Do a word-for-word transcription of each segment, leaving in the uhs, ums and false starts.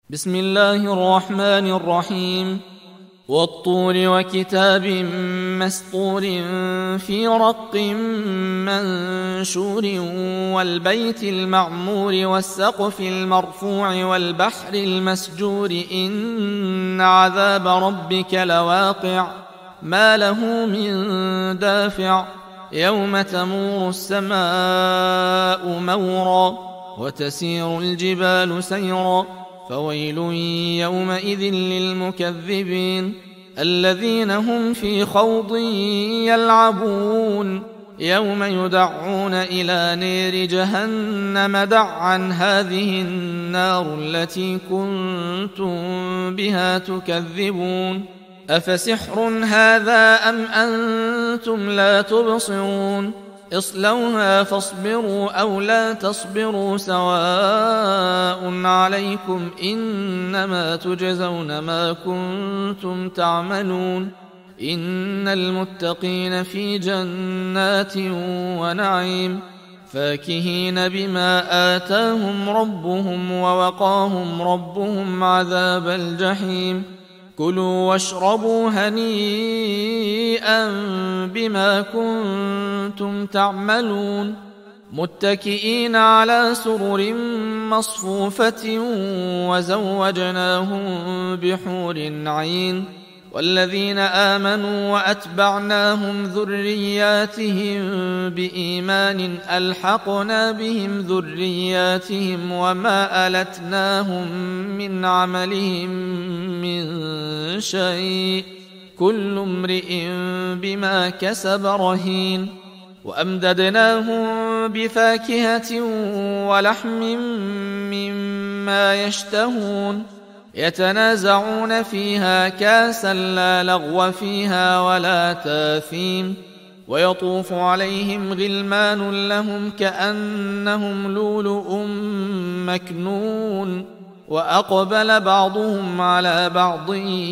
بسم الله الرحمن الرحيم والطور وكتاب مسطور في رق منشور والبيت المعمور والسقف المرفوع والبحر المسجور إن عذاب ربك لواقع ما له من دافع يوم تمور السماء مورا وتسير الجبال سيرا فويل يومئذ للمكذبين الذين هم في خوض يلعبون يوم يدعون إلى نير جهنم دعا هذه النار التي كنتم بها تكذبون أفسحر هذا أم أنتم لا تبصرون اصلوها فاصبروا أو لا تصبروا سواء عليكم إنما تجزون ما كنتم تعملون إن المتقين في جنات ونعيم فاكهين بما آتاهم ربهم ووقاهم ربهم عذاب الجحيم كلوا واشربوا هنيئا بما كنتم تعملون متكئين على سرر مصفوفة وزوجناهم بحور عين والذين آمنوا وأتبعناهم ذرياتهم بإيمان ألحقنا بهم ذرياتهم وما ألتناهم من عملهم من شيء كل امرئ بما كسب رهين وأمددناهم بفاكهة ولحم مما يشتهون يتنازعون فيها كاسا لا لغو فيها ولا تاثيم ويطوف عليهم غلمان لهم كأنهم لؤلؤ مكنون وأقبل بعضهم على بعض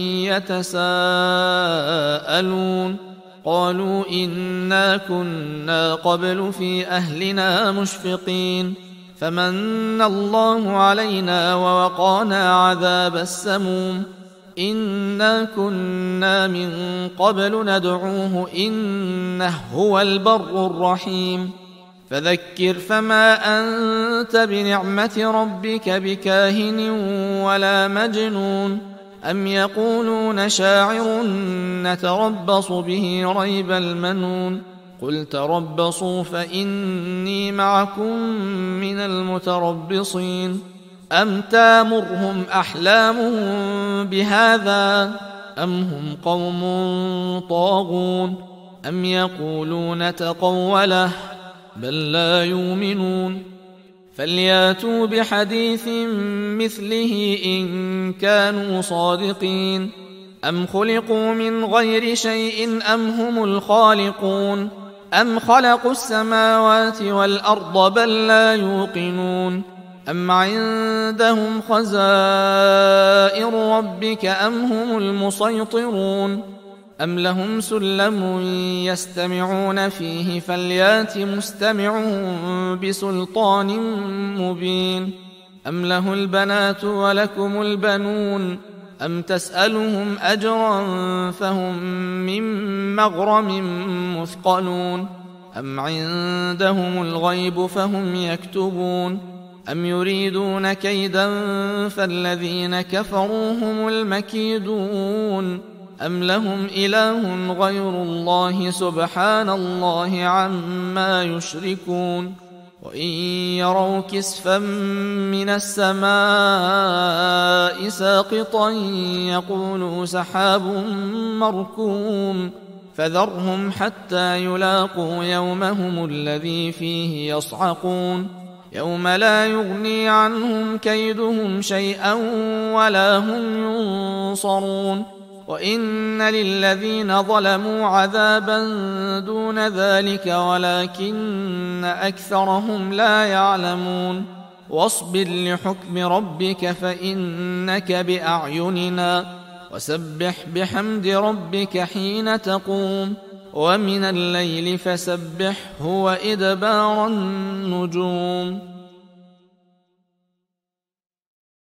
يتساءلون قالوا إنا كنا قبل في أهلنا مشفقين فمن الله علينا ووقانا عذاب السموم إنا كنا من قبل ندعوه إنه هو البر الرحيم فذكر فما أنت بنعمة ربك بكاهن ولا مجنون أم يقولون شاعر نتربص به ريب المنون قل تربصوا فإني معكم من المتربصين أم تامرهم أحلامهم بهذا أم هم قوم طاغون أم يقولون تقوله بل لا يؤمنون فلياتوا بحديث مثله إن كانوا صادقين أم خلقوا من غير شيء أم هم الخالقون أم خلقوا السماوات والأرض بل لا يوقنون أم عندهم خزائن ربك أم هم المسيطرون أم لهم سلم يستمعون فيه فليات مستمعهم بسلطان مبين أم له البنات ولكم البنون أم تسألهم أجرا فهم من مغرم مثقلون أم عندهم الغيب فهم يكتبون أم يريدون كيدا فالذين كفروا هم المكيدون أم لهم إله غير الله سبحان الله عما يشركون وإن يروا كسفا من السماء ساقطا يقولوا سحاب مركوم فذرهم حتى يلاقوا يومهم الذي فيه يصعقون يوم لا يغني عنهم كيدهم شيئا ولا هم ينصرون وإن للذين ظلموا عذابا دون ذلك ولكن أكثرهم لا يعلمون واصبر لحكم ربك فإنك بأعيننا وسبح بحمد ربك حين تقوم ومن الليل فسبحه وإدبار النجوم